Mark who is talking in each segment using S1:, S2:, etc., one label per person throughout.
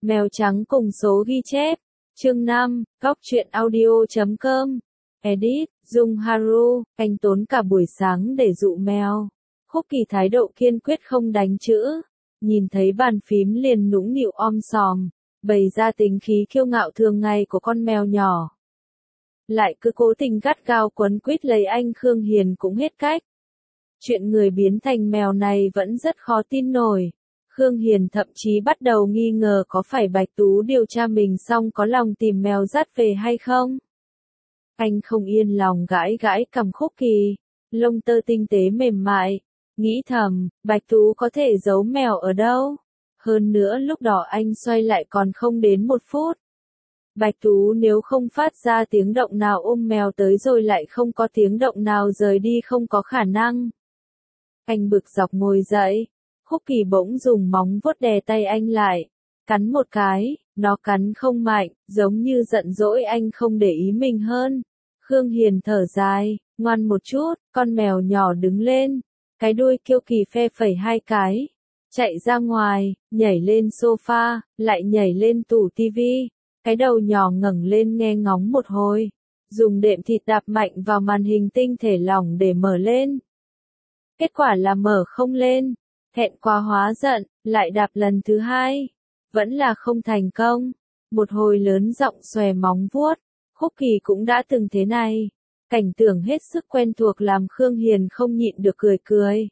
S1: Mèo trắng cùng số ghi chép. Chương 5, Góc truyện audio.com. Edit, Dung Haru, anh tốn cả buổi sáng để dụ mèo. Khúc Kỳ thái độ kiên quyết không đánh chữ. Nhìn thấy bàn phím liền nũng nịu om sòm, bày ra tính khí kiêu ngạo thường ngày của con mèo nhỏ. Lại cứ cố tình gắt gao quấn quýt lấy anh Khương Hiền cũng hết cách. Chuyện người biến thành mèo này vẫn rất khó tin nổi. Khương Hiền thậm chí bắt đầu nghi ngờ có phải Bạch Tú điều tra mình xong có lòng tìm mèo dắt về hay không. Anh không yên lòng gãi gãi cằm Khúc Kỳ, lông tơ tinh tế mềm mại, nghĩ thầm, Bạch Tú có thể giấu mèo ở đâu. Hơn nữa lúc đó anh xoay lại còn không đến 1 phút. Bạch Tú nếu không phát ra tiếng động nào ôm mèo tới rồi lại không có tiếng động nào rời đi không có khả năng. Anh bực dọc ngồi dậy, Khúc Kỳ bỗng dùng móng vuốt đè tay anh lại, cắn một cái, nó cắn không mạnh, giống như giận dỗi anh không để ý mình hơn. Khương Hiền thở dài, ngoan một chút, con mèo nhỏ đứng lên, cái đuôi kiêu kỳ phe phẩy 2 cái, chạy ra ngoài, nhảy lên sofa, lại nhảy lên tủ tivi, cái đầu nhỏ ngẩng lên nghe ngóng một hồi, dùng đệm thịt đạp mạnh vào màn hình tinh thể lỏng để mở lên. Kết quả là mở không lên, thẹn quá hóa giận, lại đạp lần thứ 2, vẫn là không thành công. Một hồi lớn giọng xòe móng vuốt, Khúc Kỳ cũng đã từng thế này. Cảnh tượng hết sức quen thuộc làm Khương Hiền không nhịn được cười cười.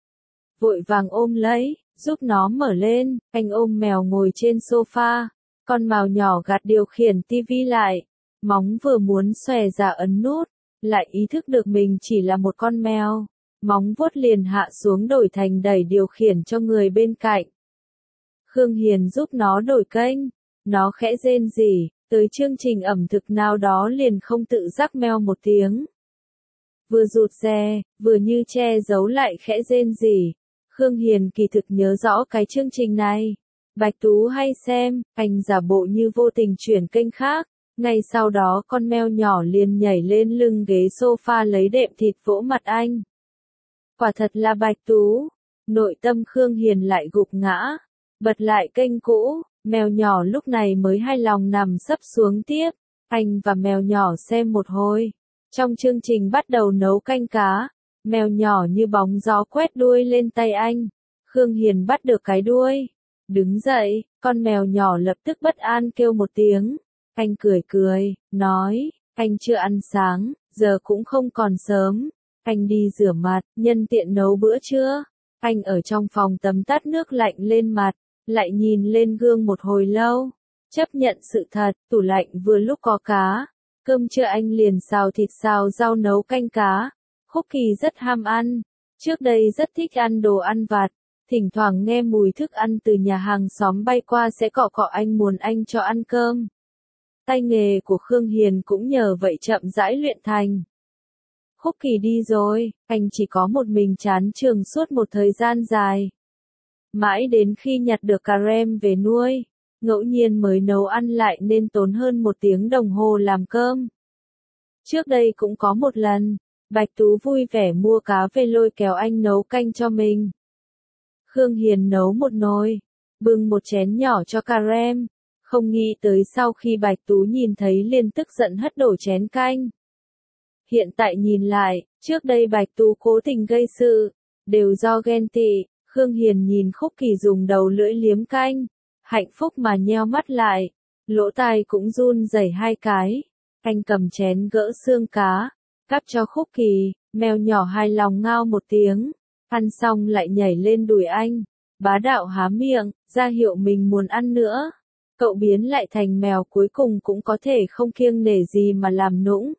S1: Vội vàng ôm lấy, giúp nó mở lên, anh ôm mèo ngồi trên sofa, con mèo nhỏ gạt điều khiển tivi lại, móng vừa muốn xòe ra ấn nút, lại ý thức được mình chỉ là một con mèo, móng vuốt liền hạ xuống đổi thành đẩy điều khiển cho người bên cạnh. Khương Hiền giúp nó đổi kênh, nó khẽ rên rỉ, tới chương trình ẩm thực nào đó liền không tự giác meo một tiếng. Vừa rụt rè, vừa như che giấu lại khẽ rên rỉ. Khương Hiền kỳ thực nhớ rõ cái chương trình này. Bạch Tú hay xem, anh giả bộ như vô tình chuyển kênh khác. Ngay sau đó con mèo nhỏ liền nhảy lên lưng ghế sofa lấy đệm thịt vỗ mặt anh. Quả thật là Bạch Tú. Nội tâm Khương Hiền lại gục ngã. Bật lại kênh cũ, mèo nhỏ lúc này mới hài lòng nằm sấp xuống tiếp. Anh và mèo nhỏ xem một hồi. Trong chương trình bắt đầu nấu canh cá. Mèo nhỏ như bóng gió quét đuôi lên tay anh. Khương Hiền bắt được cái đuôi. Đứng dậy, con mèo nhỏ lập tức bất an kêu một tiếng. Anh cười cười, nói, anh chưa ăn sáng, giờ cũng không còn sớm. Anh đi rửa mặt, nhân tiện nấu bữa trưa. Anh ở trong phòng tắm tắt nước lạnh lên mặt, lại nhìn lên gương một hồi lâu. Chấp nhận sự thật, tủ lạnh vừa lúc có cá. Cơm trưa anh liền xào thịt xào rau nấu canh cá. Khúc Kỳ rất ham ăn. Trước đây rất thích ăn đồ ăn vặt. Thỉnh thoảng nghe mùi thức ăn từ nhà hàng xóm bay qua sẽ cọ cọ anh muốn anh cho ăn cơm. Tay nghề của Khương Hiền cũng nhờ vậy chậm rãi luyện thành. Khúc Kỳ đi rồi, anh chỉ có một mình chán trường suốt một thời gian dài. Mãi đến khi nhặt được Karen về nuôi, ngẫu nhiên mới nấu ăn lại nên tốn hơn 1 tiếng đồng hồ làm cơm. Trước đây cũng có một lần, Bạch Tú vui vẻ mua cá về lôi kéo anh nấu canh cho mình. Khương Hiền nấu một nồi, bưng một chén nhỏ cho Karen, không nghĩ tới sau khi Bạch Tú nhìn thấy liền tức giận hất đổ chén canh. Hiện tại nhìn lại, trước đây Bạch Tú cố tình gây sự, đều do ghen tị. Khương Hiền nhìn Khúc Kỳ dùng đầu lưỡi liếm canh, hạnh phúc mà nheo mắt lại, lỗ tai cũng run rẩy 2 cái. Anh cầm chén gỡ xương cá, cắt cho Khúc Kỳ, mèo nhỏ hài lòng ngao một tiếng, ăn xong lại nhảy lên đùi anh, bá đạo há miệng, ra hiệu mình muốn ăn nữa. Cậu biến lại thành mèo cuối cùng cũng có thể không kiêng nể gì mà làm nũng.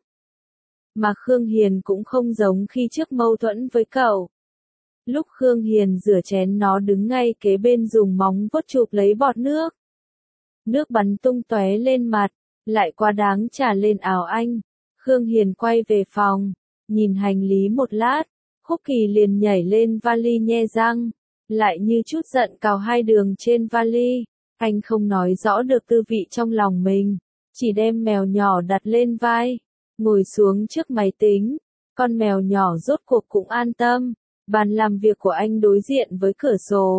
S1: Mà Khương Hiền cũng không giống khi trước mâu thuẫn với cậu. Lúc Khương Hiền rửa chén nó đứng ngay kế bên dùng móng vuốt chụp lấy bọt nước. Nước bắn tung tóe lên mặt, lại quá đáng trả lên áo anh. Khương Hiền quay về phòng, nhìn hành lý một lát, Khúc Kỳ liền nhảy lên vali nhe răng, lại như chút giận cào 2 đường trên vali. Anh không nói rõ được tư vị trong lòng mình, chỉ đem mèo nhỏ đặt lên vai, ngồi xuống trước máy tính. Con mèo nhỏ rốt cuộc cũng an tâm. Bàn làm việc của anh đối diện với cửa sổ,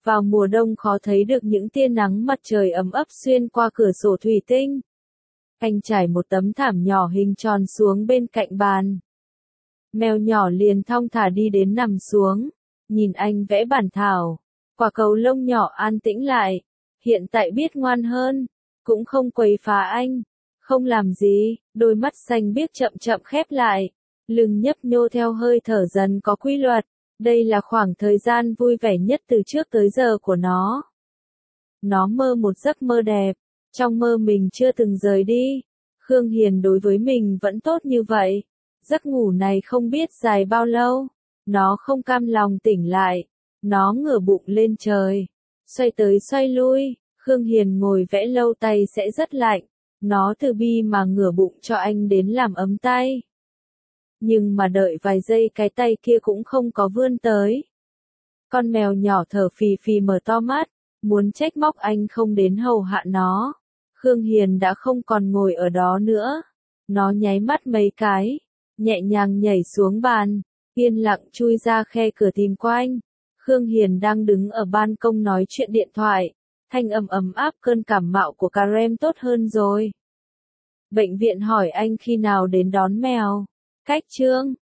S1: Vào mùa đông khó thấy được những tia nắng mặt trời ấm ấp xuyên qua cửa sổ thủy tinh. Anh trải một tấm thảm nhỏ hình tròn xuống bên cạnh bàn. Mèo nhỏ liền thong thả đi đến nằm xuống, nhìn anh vẽ bản thảo. Quả cầu lông nhỏ an tĩnh lại, hiện tại biết ngoan hơn, cũng không quấy phá anh. Không làm gì, đôi mắt xanh biếc chậm chậm khép lại, lưng nhấp nhô theo hơi thở dần có quy luật. Đây là khoảng thời gian vui vẻ nhất từ trước tới giờ của nó. Nó mơ một giấc mơ đẹp, trong mơ mình chưa từng rời đi. Khương Hiền đối với mình vẫn tốt như vậy. Giấc ngủ này không biết dài bao lâu. Nó không cam lòng tỉnh lại. Nó ngửa bụng lên trời, xoay tới xoay lui. Khương Hiền ngồi vẽ lâu tay sẽ rất lạnh. Nó từ bi mà ngửa bụng cho anh đến làm ấm tay. Nhưng mà đợi vài giây cái tay kia cũng không có vươn tới. Con mèo nhỏ thở phì phì mở to mắt, muốn trách móc anh không đến hầu hạ nó. Khương Hiền đã không còn ngồi ở đó nữa. Nó nháy mắt mấy cái, nhẹ nhàng nhảy xuống bàn, yên lặng chui ra khe cửa tìm quanh. Khương Hiền đang đứng ở ban công nói chuyện điện thoại, thanh âm ấm áp cơn cảm mạo của Karen tốt hơn rồi. Bệnh viện hỏi anh khi nào đến đón mèo. Cách chương